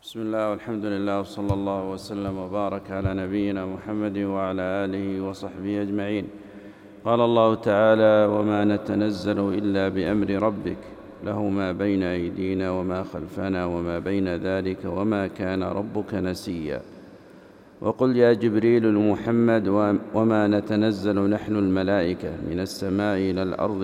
بسم الله والحمد لله وصلى الله وسلم وبارك على نبينا محمد وعلى آله وصحبه أجمعين. قال الله تعالى: وما نتنزل إلا بأمر ربك له ما بين أيدينا وما خلفنا وما بين ذلك وما كان ربك نسيا. وقل يا جبريل لمحمد: وما نتنزل نحن الملائكة من السماء إلى الأرض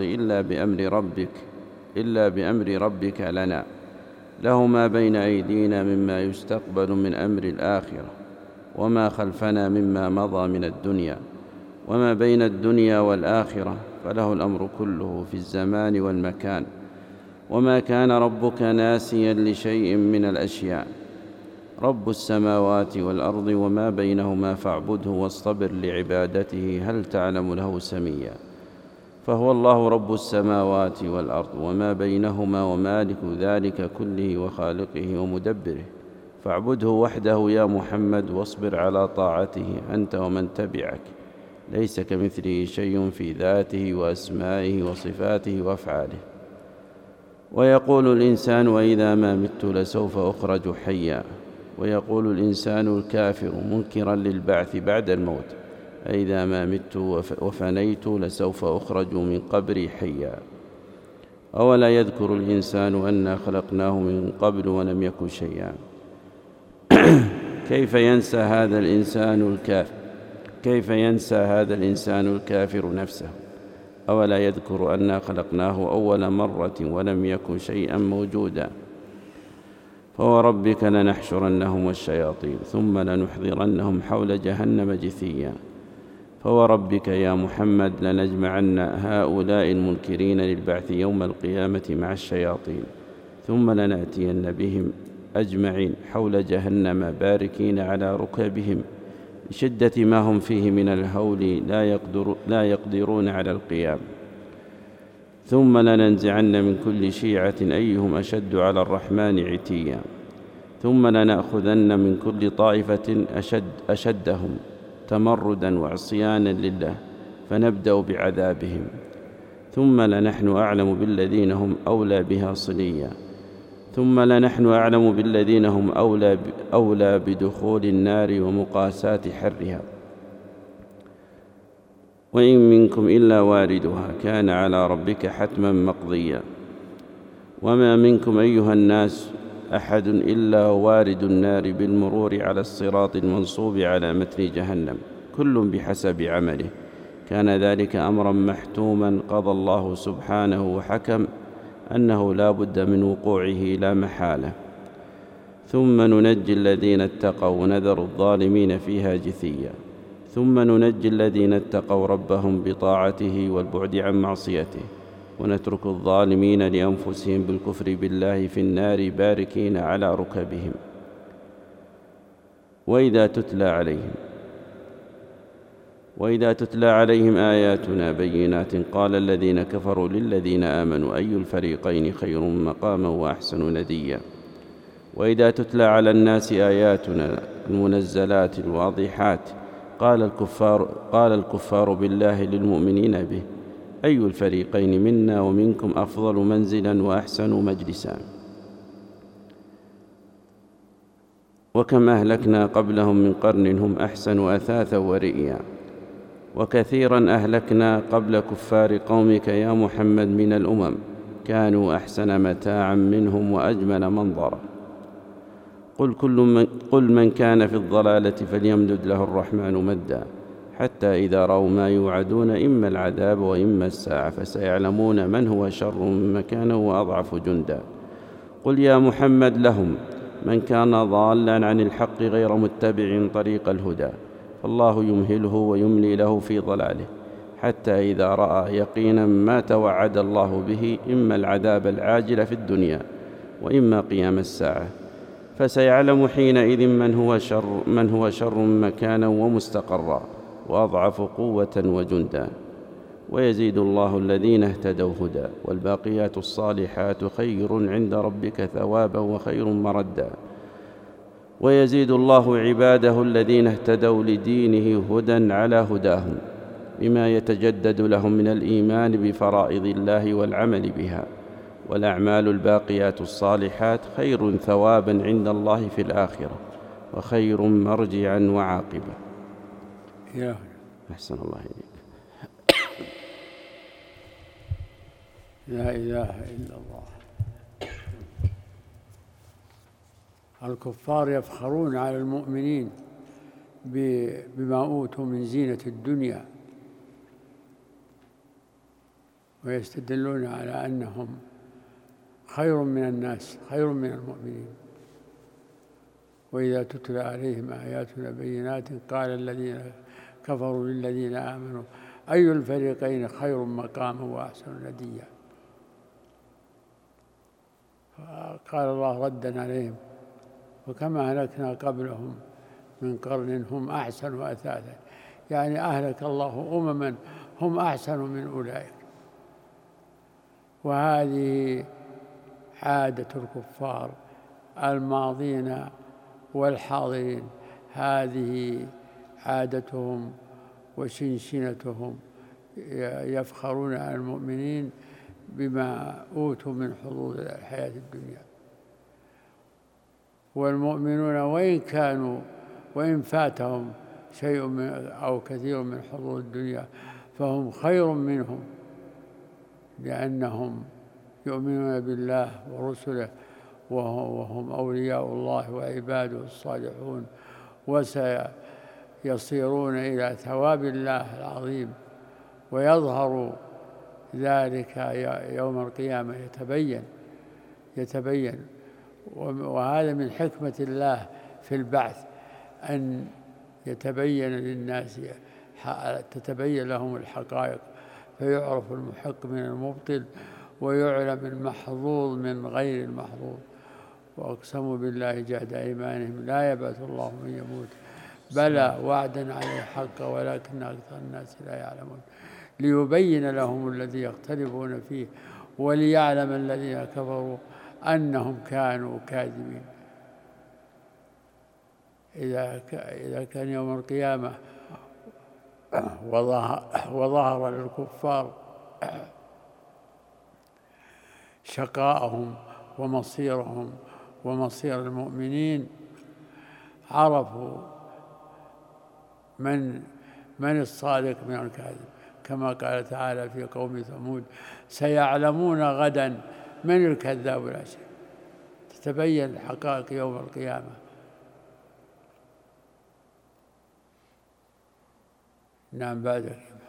إلا بأمر ربك لنا له ما بين أيدينا مما يستقبل من أمر الآخرة وما خلفنا مما مضى من الدنيا وما بين الدنيا والآخرة، فله الأمر كله في الزمان والمكان، وما كان ربك ناسيا لشيء من الأشياء. رب السماوات والأرض وما بينهما فاعبده واصطبر لعبادته هل تعلم له سميا. فهو الله رب السماوات والأرض وما بينهما ومالك ذلك كله وخالقه ومدبره، فاعبده وحده يا محمد واصبر على طاعته أنت ومن تبعك. ليس كمثله شيء في ذاته وأسمائه وصفاته وأفعاله. ويقول الإنسان وإذا ما مت لسوف أخرج حيا. ويقول الإنسان الكافر منكرا للبعث بعد الموت: أإذا ما مت وفنيت لسوف أخرج من قبري حيا. أولا يذكر الإنسان أنا خلقناه من قبل ولم يك شيئا. كيف ينسى هذا الإنسان الكافر نفسه؟ أولا يذكر أنا خلقناه أول مرة ولم يكن شيئا موجودا. فوربك لنحشرنهم والشياطين ثم لنحضرنهم حول جهنم جثيا. فوربك يا محمد لنجمعن هؤلاء المنكرين للبعث يوم القيامة مع الشياطين، ثم لنأتين بهم أجمعين حول جهنم باركين على ركبهم لشدة ما هم فيه من الهول لا يقدرون على القيام. ثم لننزعن من كل شيعة أيهم أشد على الرحمن عتيا. ثم لنأخذن من كل طائفة أشدهم تمردا وعصيانا لله فنبدأ بعذابهم. ثم لنحن أعلم بالذين هم أولى بها صليا. ثم لنحن أعلم بالذين هم أولى بدخول النار ومقاساة حرها. وإن منكم إلا واردها كان على ربك حتما مقضيا. وما منكم أيها الناس أحد إلا وارد النار بالمرور على الصراط المنصوب على متن جهنم، كل بحسب عمله، كان ذلك أمرا محتوما قضى الله سبحانه وحكم أنه لا بد من وقوعه لا محالة. ثم ننجي الذين اتقوا ونذر الظالمين فيها جثيا. ثم ننجي الذين اتقوا ربهم بطاعته والبعد عن معصيته، ونترك الظالمين لأنفسهم بالكفر بالله في النار باركين على ركبهم. وإذا تتلى عليهم آياتنا بينات قال الذين كفروا للذين آمنوا أي الفريقين خير مقاما وأحسن نديا. وإذا تتلى على الناس آياتنا المنزلات الواضحات قال الكفار بالله للمؤمنين به: أي الفريقين منا ومنكم أفضل منزلا وأحسن مجلسا. وكم أهلكنا قبلهم من قرن هم أحسن أثاثا ورئيا. وكثيرا أهلكنا قبل كفار قومك يا محمد من الأمم كانوا أحسن متاعا منهم وأجمل منظرا. قل من كان في الضلالة فليمدد له الرحمن مدا حتى إذا رأوا ما يوعدون إما العذاب وإما الساعة فسيعلمون من هو شر مكانا وأضعف جندا. قل يا محمد لهم: من كان ضالا عن الحق غير متبع طريق الهدى فالله يمهله ويملي له في ضلاله حتى إذا رأى يقينا ما توعد الله به إما العذاب العاجل في الدنيا وإما قيام الساعة فسيعلم حينئذ من هو شر مكانا ومستقرا وأضعف قوة وجندا. ويزيد الله الذين اهتدوا هدى والباقيات الصالحات خير عند ربك ثوابا وخير مردا. ويزيد الله عباده الذين اهتدوا لدينه هدى على هداهم بما يتجدد لهم من الإيمان بفرائض الله والعمل بها والأعمال الباقيات الصالحات خير ثوابا عند الله في الآخرة وخير مرجعا وعاقبة. أحسن الله إليك. لا إله إلا الله. الكفار يفخرون على المؤمنين بما أوتوا من زينة الدنيا، ويستدلون على أنهم خير من الناس، خير من المؤمنين. وإذا تتلى عليهم آياتنا بينات قال الذين كفروا للذين آمنوا أي الفريقين خير مقاما وأحسن نديا. قال الله ردا عليهم: وكما أهلكنا قبلهم من قرن هم أحسن أثاثا، يعني أهلك الله أمما هم أحسن من أولئك. وهذه عادة الكفار الماضين والحاضرين، هذه عادتهم وشنشنتهم، يفخرون على المؤمنين بما أوتوا من حظوظ الحياة الدنيا. والمؤمنون وإن فاتهم شيء أو كثير من حظوظ الدنيا فهم خير منهم، لأنهم يؤمنون بالله ورسله وهم أولياء الله وعباده الصالحون، وسيصيرون إلى ثواب الله العظيم. ويظهر ذلك يوم القيامة، يتبين. وهذا من حكمة الله في البعث، أن يتبين للناس، تتبين لهم الحقائق، فيعرف المحق من المبطل، ويعلم المحظوظ من غير المحظوظ. وأقسموا بالله جهد أيمانهم لا يبعث الله من يموت بلى وعدا عليه حقا ولكن أكثر الناس لا يعلمون، ليبين لهم الذي يختلفون فيه وليعلم الذين كفروا أنهم كانوا كاذبين. إذا كان يوم القيامة وظهر للكفار شقاءهم ومصيرهم ومصير المؤمنين، عرفوا من الصادق من الكاذب، كما قال تعالى في قوم ثمود: سيعلمون غدا من الكذاب الأشر. تتبين الحقائق يوم القيامة. نعم، بعدك.